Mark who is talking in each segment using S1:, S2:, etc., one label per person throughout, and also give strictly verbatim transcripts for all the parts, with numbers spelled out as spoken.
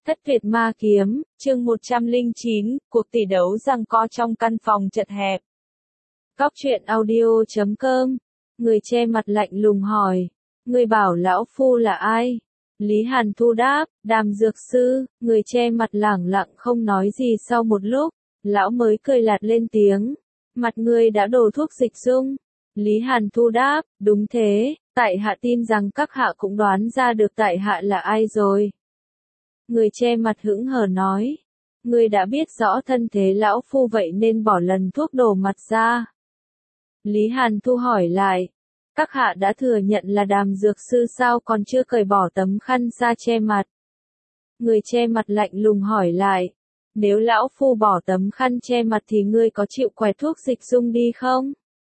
S1: Thất tuyệt ma kiếm, chương một trăm lẻ chín, cuộc tỷ đấu giằng co trong căn phòng chật hẹp. Góc truyện audio chấm com, người che mặt lạnh lùng hỏi, người bảo lão phu là ai? Lý Hàn Thu đáp, Đàm Dược Sư. Người che mặt lẳng lặng không nói gì. Sau một lúc, lão mới cười lạt lên tiếng, mặt ngươi đã đổ thuốc dịch dung. Lý Hàn Thu đáp, đúng thế, tại hạ tin rằng các hạ cũng đoán ra được tại hạ là ai rồi. Người che mặt hững hờ nói, ngươi đã biết rõ thân thế lão phu vậy nên bỏ lần thuốc đổ mặt ra. Lý Hàn Thu hỏi lại, các hạ đã thừa nhận là Đàm Dược Sư sao còn chưa cởi bỏ tấm khăn ra che mặt. Người che mặt lạnh lùng hỏi lại, nếu lão phu bỏ tấm khăn che mặt thì ngươi có chịu quẹt thuốc dịch dung đi không?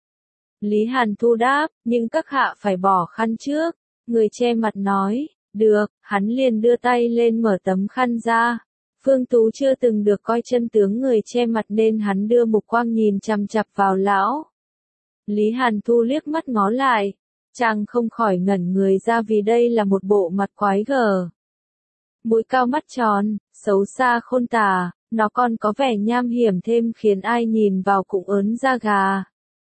S1: Lý Hàn Thu đáp, nhưng các hạ phải bỏ khăn trước. Người che mặt nói, được, hắn liền đưa tay lên mở tấm khăn ra. Phương Tú chưa từng được coi chân tướng người che mặt nên hắn đưa mục quang nhìn chằm chằm vào lão. Lý Hàn Thu liếc mắt ngó lại, chàng không khỏi ngẩn người ra vì đây là một bộ mặt quái gở. Mũi cao mắt tròn, xấu xa khôn tả, nó còn có vẻ nham hiểm thêm khiến ai nhìn vào cũng ớn da gà.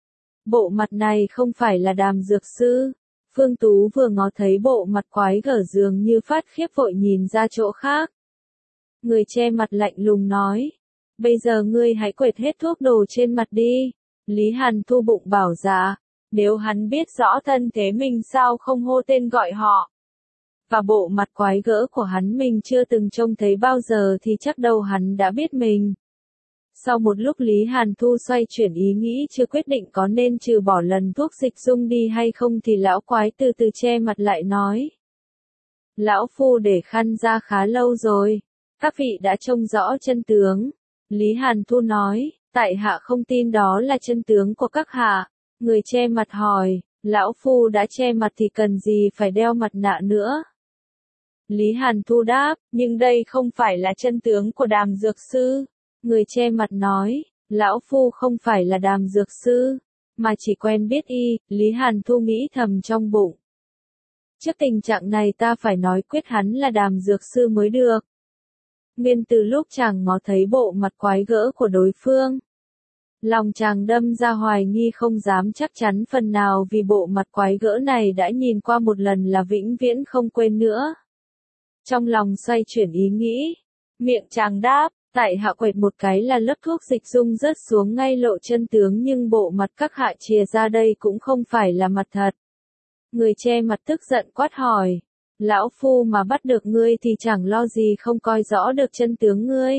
S1: Bộ mặt này không phải là Đàm Dược Sư. Phương Tú vừa ngó thấy bộ mặt quái gở dường như phát khiếp vội nhìn ra chỗ khác. Người che mặt lạnh lùng nói, bây giờ ngươi hãy quệt hết thuốc đồ trên mặt đi. Lý Hàn Thu bụng bảo dạ, nếu hắn biết rõ thân thế mình sao không hô tên gọi họ. Và bộ mặt quái gở của hắn mình chưa từng trông thấy bao giờ thì chắc đâu hắn đã biết mình. Sau một lúc Lý Hàn Thu xoay chuyển ý nghĩ chưa quyết định có nên trừ bỏ lần thuốc dịch dung đi hay không thì lão quái từ từ che mặt lại nói. Lão phu để khăn ra khá lâu rồi, các vị đã trông rõ chân tướng. Lý Hàn Thu nói, tại hạ không tin đó là chân tướng của các hạ. Người che mặt hỏi, lão phu đã che mặt thì cần gì phải đeo mặt nạ nữa? Lý Hàn Thu đáp, nhưng đây không phải là chân tướng của Đàm Dược Sư. Người che mặt nói, lão phu không phải là Đàm Dược Sư, mà chỉ quen biết y. Lý Hàn Thu nghĩ thầm trong bụng. Trước tình trạng này ta phải nói quyết hắn là Đàm Dược Sư mới được. Nguyên từ lúc chàng ngó thấy bộ mặt quái gở của đối phương, lòng chàng đâm ra hoài nghi không dám chắc chắn phần nào vì bộ mặt quái gở này đã nhìn qua một lần là vĩnh viễn không quên nữa. Trong lòng xoay chuyển ý nghĩ, miệng chàng đáp, tại hạ quệt một cái là lớp thuốc dịch dung rớt xuống ngay lộ chân tướng nhưng bộ mặt các hạ chìa ra đây cũng không phải là mặt thật. Người che mặt tức giận quát hỏi, lão phu mà bắt được ngươi thì chẳng lo gì không coi rõ được chân tướng ngươi.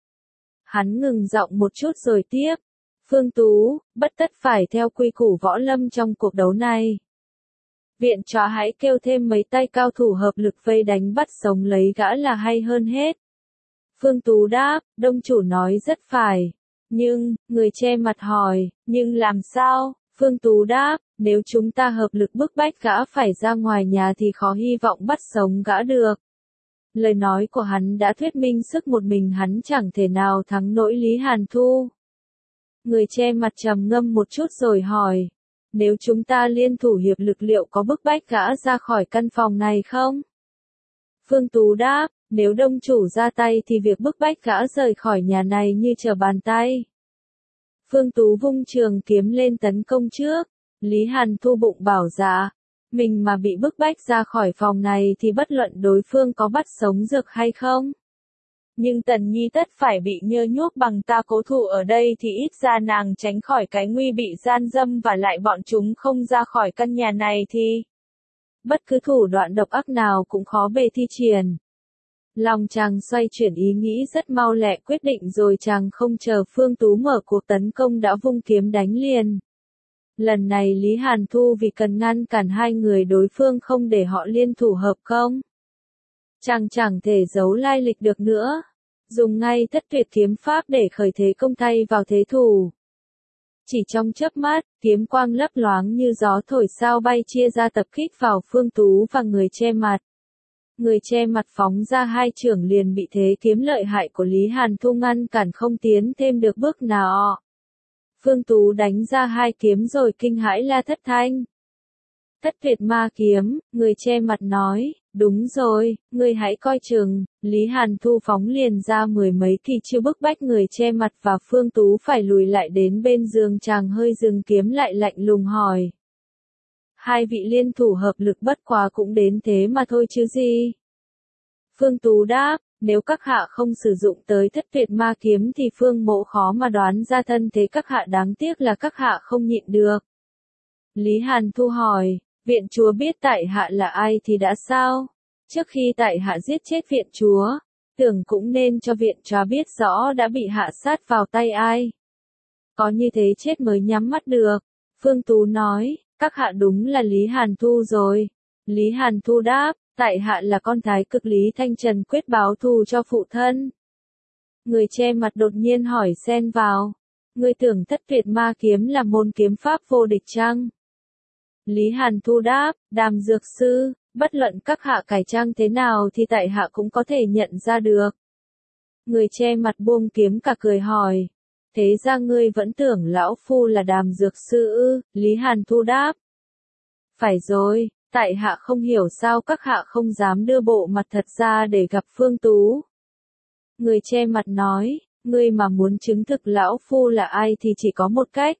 S1: Hắn ngừng giọng một chút rồi tiếp, Phương Tú, bất tất phải theo quy củ võ lâm trong cuộc đấu này. Viện trò hãy kêu thêm mấy tay cao thủ hợp lực vây đánh bắt sống lấy gã là hay hơn hết. Phương Tú đáp, đông chủ nói rất phải. Nhưng, người che mặt hỏi, nhưng làm sao? Phương Tú đáp, nếu chúng ta hợp lực bức bách gã phải ra ngoài nhà thì khó hy vọng bắt sống gã được. Lời nói của hắn đã thuyết minh sức một mình hắn chẳng thể nào thắng nổi Lý Hàn Thu. Người che mặt trầm ngâm một chút rồi hỏi, nếu chúng ta liên thủ hiệp lực liệu có bức bách gã ra khỏi căn phòng này không? Phương Tú đáp, nếu đông chủ ra tay thì việc bức bách gã rời khỏi nhà này như trở bàn tay. Phương Tú vung trường kiếm lên tấn công trước. Lý Hàn Thu bụng bảo dạ, mình mà bị bức bách ra khỏi phòng này thì bất luận đối phương có bắt sống dược hay không. Nhưng Tần Nhi tất phải bị nhơ nhuốc bằng ta cố thủ ở đây thì ít ra nàng tránh khỏi cái nguy bị gian dâm và lại bọn chúng không ra khỏi căn nhà này thì bất cứ thủ đoạn độc ác nào cũng khó bề thi triển. Lòng chàng xoay chuyển ý nghĩ rất mau lẹ quyết định rồi chàng không chờ Phương Tú mở cuộc tấn công đã vung kiếm đánh liền. Lần này Lý Hàn Thu vì cần ngăn cản hai người đối phương không để họ liên thủ hợp công. Chàng chẳng thể giấu lai lịch được nữa. Dùng ngay thất tuyệt kiếm pháp để khởi thế công thay vào thế thủ. Chỉ trong chớp mắt, kiếm quang lấp loáng như gió thổi sao bay chia ra tập kích vào Phương Tú và người che mặt. Người che mặt phóng ra hai chưởng liền bị thế kiếm lợi hại của Lý Hàn Thu ngăn cản không tiến thêm được bước nào. Phương Tú đánh ra hai kiếm rồi kinh hãi la thất thanh. Thất tuyệt ma kiếm, người che mặt nói, đúng rồi, người hãy coi chừng. Lý Hàn Thu phóng liền ra mười mấy kỳ chiêu bức bách người che mặt và Phương Tú phải lùi lại đến bên giường, chàng hơi dừng kiếm lại lạnh lùng hỏi. Hai vị liên thủ hợp lực bất quá cũng đến thế mà thôi chứ gì. Phương Tú đáp, nếu các hạ không sử dụng tới thất tuyệt ma kiếm thì Phương Mộ khó mà đoán ra thân thế các hạ, đáng tiếc là các hạ không nhịn được. Lý Hàn Thu hỏi, viện chúa biết tại hạ là ai thì đã sao? Trước khi tại hạ giết chết viện chúa, tưởng cũng nên cho viện chúa biết rõ đã bị hạ sát vào tay ai. Có như thế chết mới nhắm mắt được. Phương Tú nói, các hạ đúng là Lý Hàn Thu rồi. Lý Hàn Thu đáp, tại hạ là con thái cực Lý Thanh Trần quyết báo thù cho phụ thân. Người che mặt đột nhiên hỏi xen vào, người tưởng thất tuyệt ma kiếm là môn kiếm pháp vô địch chăng? Lý Hàn Thu đáp, Đàm dược sư, bất luận các hạ cải trang thế nào thì tại hạ cũng có thể nhận ra được. Người che mặt buông kiếm cả cười hỏi, thế ra ngươi vẫn tưởng lão phu là Đàm dược sư ư? Lý Hàn Thu đáp, phải rồi, tại hạ không hiểu sao các hạ không dám đưa bộ mặt thật ra để gặp Phương Tú. Người che mặt nói, ngươi mà muốn chứng thực lão phu là ai thì chỉ có một cách.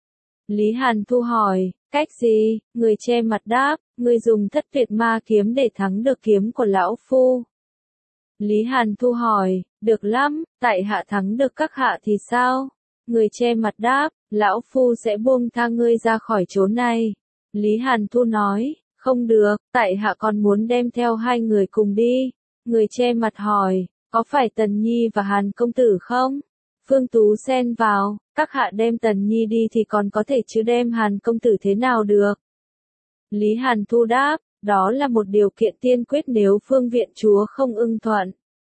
S1: Lý Hàn Thu hỏi, cách gì? Người che mặt đáp, ngươi dùng thất tuyệt ma kiếm để thắng được kiếm của lão phu. Lý Hàn Thu hỏi, được lắm, tại hạ thắng được các hạ thì sao? Người che mặt đáp, lão phu sẽ buông tha ngươi ra khỏi chỗ này. Lý Hàn Thu nói, không được, tại hạ còn muốn đem theo hai người cùng đi. Người che mặt hỏi, có phải Tần Nhi và Hàn công tử không? Phương Tú xen vào, các hạ đem Tần Nhi đi thì còn có thể chứ đem Hàn công tử thế nào được? Lý Hàn Thu đáp, đó là một điều kiện tiên quyết, nếu Phương viện chúa không ưng thuận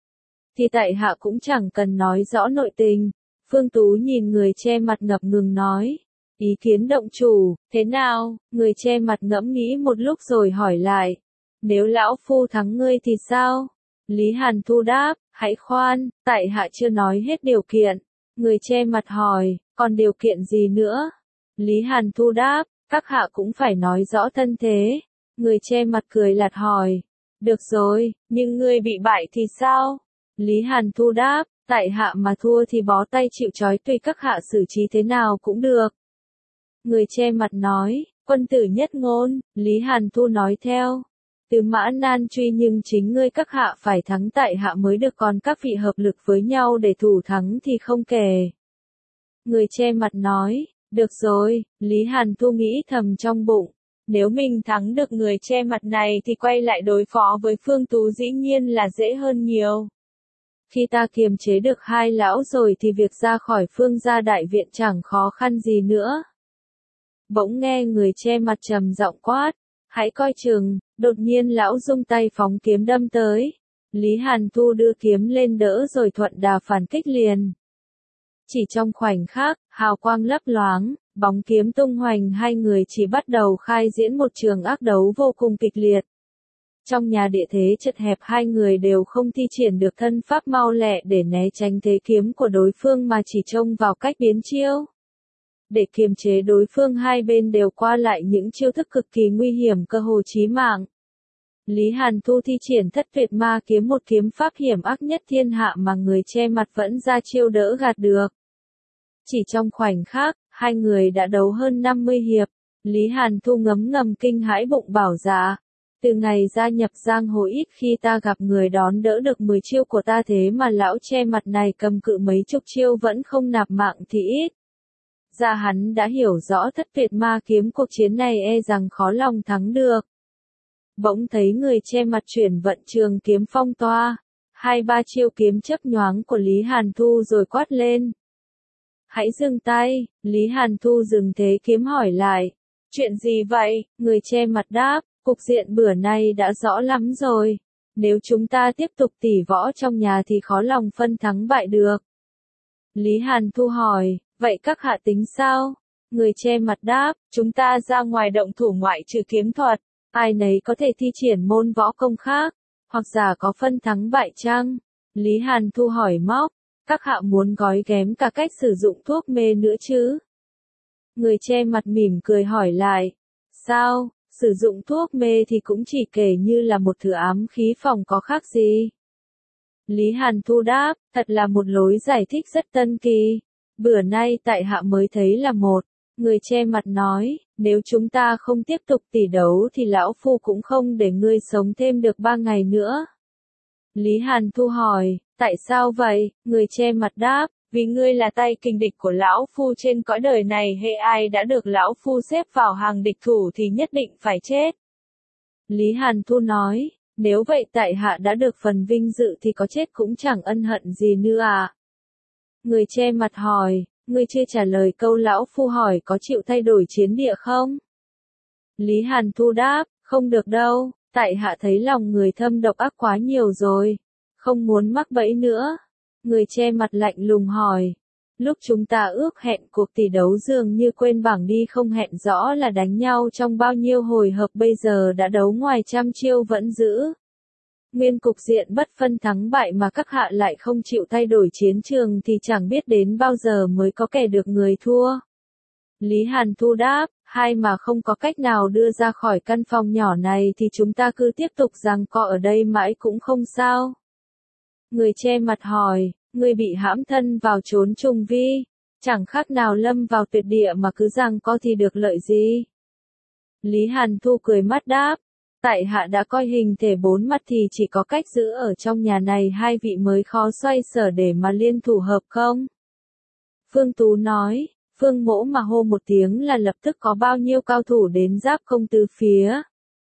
S1: thì tại hạ cũng chẳng cần nói rõ nội tình. Phương Tú nhìn người che mặt ngập ngừng nói, ý kiến động chủ, thế nào? Người che mặt ngẫm nghĩ một lúc rồi hỏi lại, nếu lão phu thắng ngươi thì sao? Lý Hàn Thu đáp, hãy khoan, tại hạ chưa nói hết điều kiện. Người che mặt hỏi, còn điều kiện gì nữa? Lý Hàn Thu đáp, các hạ cũng phải nói rõ thân thế. Người che mặt cười lạt hỏi, được rồi, nhưng ngươi bị bại thì sao? Lý Hàn Thu đáp, tại hạ mà thua thì bó tay chịu trói, tùy các hạ xử trí thế nào cũng được. Người che mặt nói, quân tử nhất ngôn. Lý Hàn Thu nói theo, từ mã nan truy, nhưng chính ngươi các hạ phải thắng tại hạ mới được, còn các vị hợp lực với nhau để thủ thắng thì không kể. Người che mặt nói, được rồi. Lý Hàn Thu nghĩ thầm trong bụng, nếu mình thắng được người che mặt này thì quay lại đối phó với Phương Tú dĩ nhiên là dễ hơn nhiều. Khi ta kiềm chế được hai lão rồi thì việc ra khỏi Phương gia đại viện chẳng khó khăn gì nữa. Bỗng nghe người che mặt trầm giọng quát, hãy coi chừng. Đột nhiên lão rung tay phóng kiếm đâm tới. Lý Hàn Thu đưa kiếm lên đỡ rồi thuận đà phản kích liền. Chỉ trong khoảnh khắc, hào quang lấp loáng, bóng kiếm tung hoành, hai người chỉ bắt đầu khai diễn một trường ác đấu vô cùng kịch liệt. Trong nhà địa thế chật hẹp, hai người đều không thi triển được thân pháp mau lẹ để né tránh thế kiếm của đối phương mà chỉ trông vào cách biến chiêu. Để kiềm chế đối phương, hai bên đều qua lại những chiêu thức cực kỳ nguy hiểm, cơ hồ chí mạng. Lý Hàn Thu thi triển thất tuyệt ma kiếm, một kiếm pháp hiểm ác nhất thiên hạ mà người che mặt vẫn ra chiêu đỡ gạt được. Chỉ trong khoảnh khắc, hai người đã đấu hơn năm mươi hiệp. Lý Hàn Thu ngấm ngầm kinh hãi, bụng bảo dạ, từ ngày gia nhập giang hồ ít khi ta gặp người đón đỡ được mười chiêu của ta, thế mà lão che mặt này cầm cự mấy chục chiêu vẫn không nạp mạng thì ít. Ra hắn đã hiểu rõ thất tuyệt ma kiếm, cuộc chiến này e rằng khó lòng thắng được. Bỗng thấy người che mặt chuyển vận trường kiếm phong toa, hai ba chiêu kiếm chớp nhoáng của Lý Hàn Thu rồi quát lên, hãy dừng tay. Lý Hàn Thu dừng thế kiếm hỏi lại, chuyện gì vậy? Người che mặt đáp, cục diện bữa nay đã rõ lắm rồi. Nếu chúng ta tiếp tục tỉ võ trong nhà thì khó lòng phân thắng bại được. Lý Hàn Thu hỏi, vậy các hạ tính sao? Người che mặt đáp, chúng ta ra ngoài động thủ, ngoại trừ kiếm thuật, ai nấy có thể thi triển môn võ công khác, hoặc giả có phân thắng bại chăng? Lý Hàn Thu hỏi móc, các hạ muốn gói ghém cả cách sử dụng thuốc mê nữa chứ? Người che mặt mỉm cười hỏi lại, sao, Sử dụng thuốc mê thì cũng chỉ kể như là một thứ ám khí phòng có khác gì. Lý Hàn Thu đáp, thật là một lối giải thích rất tân kỳ. Bữa nay tại hạ mới thấy là một. Người che mặt nói, nếu chúng ta không tiếp tục tỷ đấu thì lão phu cũng không để ngươi sống thêm được ba ngày nữa. Lý Hàn Thu hỏi, tại sao vậy? Người che mặt đáp, vì ngươi là tay kình địch của lão phu trên cõi đời này, hệ ai đã được lão phu xếp vào hàng địch thủ thì nhất định phải chết. Lý Hàn Thu nói, nếu vậy tại hạ đã được phần vinh dự thì có chết cũng chẳng ân hận gì nữa à? Người che mặt hỏi, ngươi chưa trả lời câu lão phu hỏi có chịu thay đổi chiến địa không? Lý Hàn Thu đáp, không được đâu, tại hạ thấy lòng người thâm độc ác quá nhiều rồi, không muốn mắc bẫy nữa. Người che mặt lạnh lùng hỏi, lúc chúng ta ước hẹn cuộc tỷ đấu dường như quên bảng đi, không hẹn rõ là đánh nhau trong bao nhiêu hồi hợp, bây giờ đã đấu ngoài trăm chiêu vẫn giữ nguyên cục diện bất phân thắng bại mà các hạ lại không chịu thay đổi chiến trường thì chẳng biết đến bao giờ mới có kẻ được người thua. Lý Hàn Thu đáp, hai mà không có cách nào đưa ra khỏi căn phòng nhỏ này thì chúng ta cứ tiếp tục giằng co ở đây mãi cũng không sao. Người che mặt hỏi, người bị hãm thân vào chốn trùng vi, chẳng khác nào lâm vào tuyệt địa mà cứ giằng co thì được lợi gì? Lý Hàn Thu cười mắt đáp, tại hạ đã coi hình thể bốn mặt thì chỉ có cách giữ ở trong nhà này hai vị mới khó xoay sở để mà liên thủ hợp không? Phương Tú nói, Phương Mỗ mà hô một tiếng là lập tức có bao nhiêu cao thủ đến giáp công tứ phía.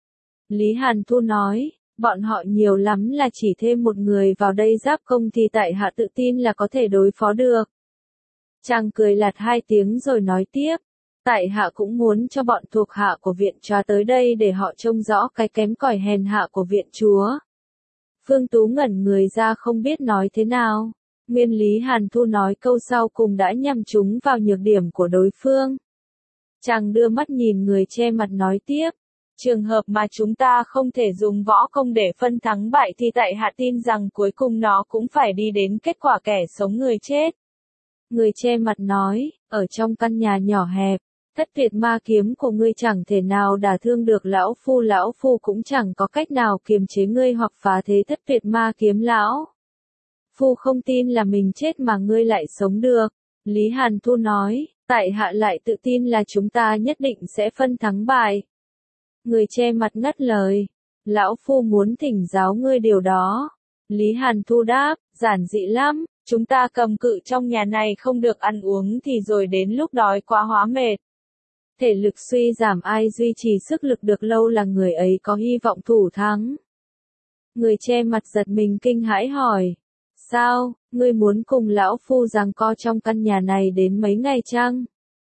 S1: Lý Hàn Thu nói, bọn họ nhiều lắm là chỉ thêm một người vào đây giáp công thì tại hạ tự tin là có thể đối phó được. Chàng cười lạt hai tiếng rồi nói tiếp, tại hạ cũng muốn cho bọn thuộc hạ của viện chúa tới đây để họ trông rõ cái kém cỏi hèn hạ của viện chúa. Phương Tú ngẩn người ra không biết nói thế nào. Nguyên Lý Hàn Thu nói câu sau cùng đã nhằm trúng vào nhược điểm của đối phương. Chàng đưa mắt nhìn người che mặt nói tiếp, trường hợp mà chúng ta không thể dùng võ công để phân thắng bại thì tại hạ tin rằng cuối cùng nó cũng phải đi đến kết quả kẻ sống người chết. Người che mặt nói, ở trong căn nhà nhỏ hẹp, thất tuyệt ma kiếm của ngươi chẳng thể nào đả thương được lão phu, lão phu cũng chẳng có cách nào kiềm chế ngươi hoặc phá thế thất tuyệt ma kiếm lão. Phu không tin là mình chết mà ngươi lại sống được. Lý Hàn Thu nói, tại hạ lại tự tin là chúng ta nhất định sẽ phân thắng bại. Người che mặt ngắt lời, lão phu muốn thỉnh giáo ngươi điều đó. Lý Hàn Thu đáp, giản dị lắm, chúng ta cầm cự trong nhà này không được ăn uống thì rồi đến lúc đói quá hóa mệt. Thể lực suy giảm, ai duy trì sức lực được lâu là người ấy có hy vọng thủ thắng. Người che mặt giật mình kinh hãi hỏi, sao, ngươi muốn cùng lão phu giằng co trong căn nhà này đến mấy ngày chăng?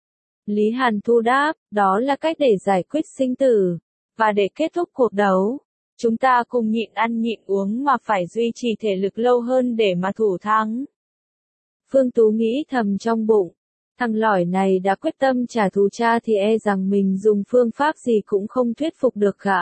S1: Lý Hàn Thu đáp, đó là cách để giải quyết sinh tử, và để kết thúc cuộc đấu. Chúng ta cùng nhịn ăn nhịn uống mà phải duy trì thể lực lâu hơn để mà thủ thắng. Phương Tú nghĩ thầm trong bụng, thằng lỏi này đã quyết tâm trả thù cha thì e rằng mình dùng phương pháp gì cũng không thuyết phục được gã.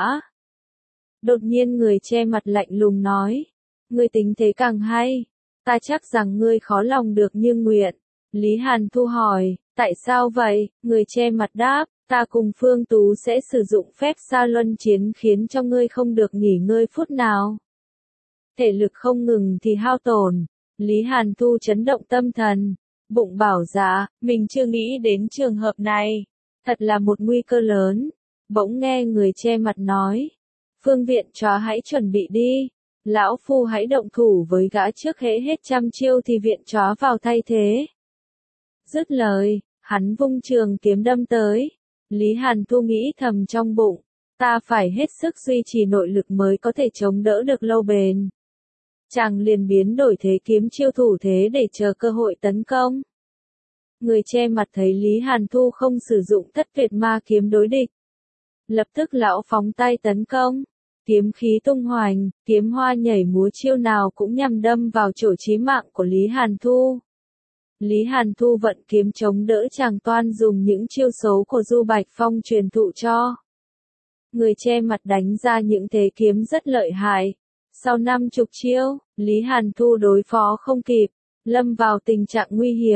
S1: Đột nhiên người che mặt lạnh lùng nói, ngươi tính thế càng hay, ta chắc rằng ngươi khó lòng được như nguyện. Lý Hàn Thu hỏi, tại sao vậy? Người che mặt đáp, ta cùng Phương Tú sẽ sử dụng phép sa luân chiến khiến cho ngươi không được nghỉ ngơi phút nào. Thể lực không ngừng thì hao tổn. Lý Hàn Thu chấn động tâm thần, bụng bảo dạ, mình chưa nghĩ đến trường hợp này, thật là một nguy cơ lớn. Bỗng nghe người che mặt nói, Phương viện chúa hãy chuẩn bị đi, lão phu hãy động thủ với gã trước, hễ hết trăm chiêu thì viện chúa vào thay thế. Dứt lời, hắn vung trường kiếm đâm tới. Lý Hàn Thu nghĩ thầm trong bụng, ta phải hết sức duy trì nội lực mới có thể chống đỡ được lâu bền. Chàng liền biến đổi thế kiếm chiêu thủ thế để chờ cơ hội tấn công. Người che mặt thấy Lý Hàn Thu không sử dụng thất tuyệt ma kiếm đối địch, lập tức lão phóng tay tấn công. Kiếm khí tung hoành, kiếm hoa nhảy múa, chiêu nào cũng nhằm đâm vào chỗ chí mạng của Lý Hàn Thu. Lý Hàn Thu vận kiếm chống đỡ, chàng toan dùng những chiêu xấu của Du Bạch Phong truyền thụ cho. Người che mặt đánh ra những thế kiếm rất lợi hại. Sau năm chục chiêu, Lý Hàn Thu đối phó không kịp, lâm vào tình trạng nguy hiểm.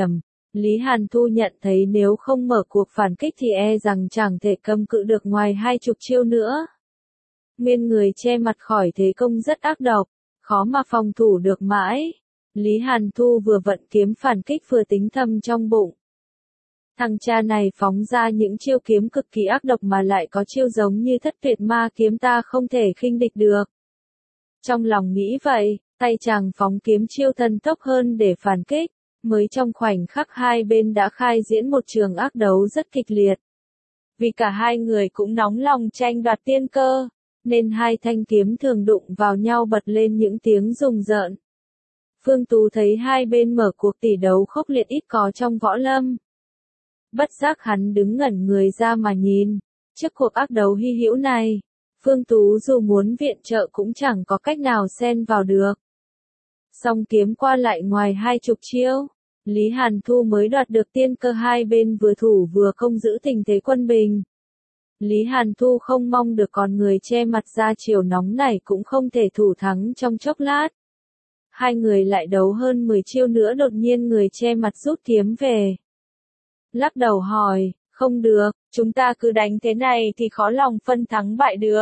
S1: Lý Hàn Thu nhận thấy nếu không mở cuộc phản kích thì e rằng chẳng thể cầm cự được ngoài hai chục chiêu nữa. Nguyên người che mặt khỏi thế công rất ác độc, khó mà phòng thủ được mãi. Lý Hàn Thu vừa vận kiếm phản kích vừa tính thầm trong bụng. Thằng cha này phóng ra những chiêu kiếm cực kỳ ác độc mà lại có chiêu giống như thất tuyệt ma kiếm ta không thể khinh địch được. Trong lòng nghĩ vậy, tay chàng phóng kiếm chiêu thần tốc hơn để phản kích. Mới trong khoảnh khắc hai bên đã khai diễn một trường ác đấu rất kịch liệt. Vì cả hai người cũng nóng lòng tranh đoạt tiên cơ, nên hai thanh kiếm thường đụng vào nhau bật lên những tiếng rùng rợn. Phương Tú thấy hai bên mở cuộc tỷ đấu khốc liệt ít có trong võ lâm. Bất giác hắn đứng ngẩn người ra mà nhìn. Trước cuộc ác đấu hy hữu này, Phương Tú dù muốn viện trợ cũng chẳng có cách nào xen vào được. Song kiếm qua lại ngoài hai chục chiêu, Lý Hàn Thu mới đoạt được tiên cơ, hai bên vừa thủ vừa không giữ tình thế quân bình. Lý Hàn Thu không mong được con người che mặt ra chiều nóng này cũng không thể thủ thắng trong chốc lát. Hai người lại đấu hơn mười chiêu nữa, đột nhiên người che mặt rút kiếm về. Lắc đầu hỏi, không được, chúng ta cứ đánh thế này thì khó lòng phân thắng bại được.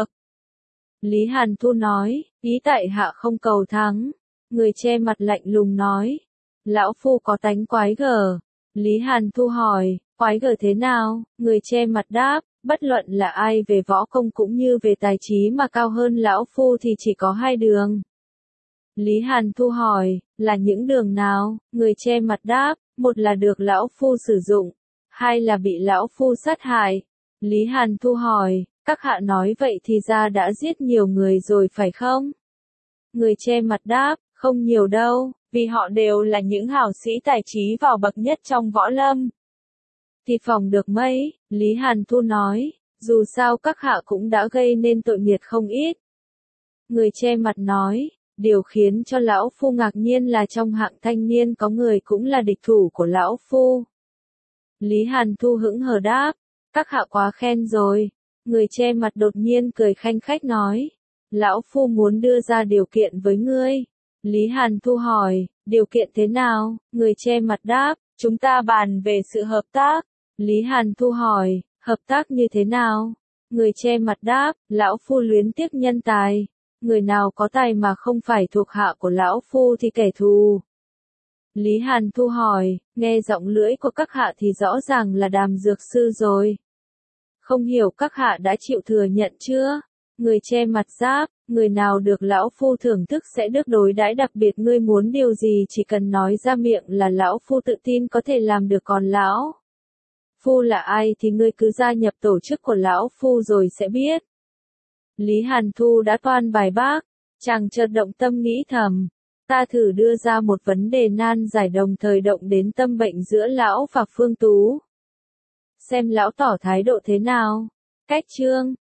S1: Lý Hàn Thu nói, ý tại hạ không cầu thắng. Người che mặt lạnh lùng nói, lão phu có tánh quái gở. Lý Hàn Thu hỏi, quái gở thế nào? Người che mặt đáp, bất luận là ai về võ công cũng như về tài trí mà cao hơn lão phu thì chỉ có hai đường. Lý Hàn Thu hỏi, là những đường nào? Người che mặt đáp, một là được lão phu sử dụng, hai là bị lão phu sát hại. Lý Hàn Thu hỏi, các hạ nói vậy thì ra đã giết nhiều người rồi phải không? Người che mặt đáp, không nhiều đâu, vì họ đều là những hảo sĩ tài trí vào bậc nhất trong võ lâm. Thì phòng được mấy, Lý Hàn Thu nói, dù sao các hạ cũng đã gây nên tội nghiệp không ít. Người che mặt nói, điều khiến cho lão phu ngạc nhiên là trong hạng thanh niên có người cũng là địch thủ của lão phu. Lý Hàn Thu hững hờ đáp, các hạ quá khen rồi. Người che mặt đột nhiên cười khanh khách nói, lão phu muốn đưa ra điều kiện với ngươi. Lý Hàn Thu hỏi, điều kiện thế nào? Người che mặt đáp, chúng ta bàn về sự hợp tác. Lý Hàn Thu hỏi, hợp tác như thế nào? Người che mặt đáp, lão phu luyến tiếc nhân tài. Người nào có tài mà không phải thuộc hạ của lão phu thì kẻ thù. Lý Hàn Thu hỏi, nghe giọng lưỡi của các hạ thì rõ ràng là Đàm dược sư rồi. Không hiểu các hạ đã chịu thừa nhận chưa? Người che mặt giáp, người nào được lão phu thưởng thức sẽ được đối đãi đặc biệt, ngươi muốn điều gì chỉ cần nói ra miệng là lão phu tự tin có thể làm được, còn lão phu là ai thì ngươi cứ gia nhập tổ chức của lão phu rồi sẽ biết. Lý Hàn Thu đã toan bài bác, chàng chợt động tâm nghĩ thầm, ta thử đưa ra một vấn đề nan giải đồng thời động đến tâm bệnh giữa lão và Phương Tú. Xem lão tỏ thái độ thế nào. Cách chương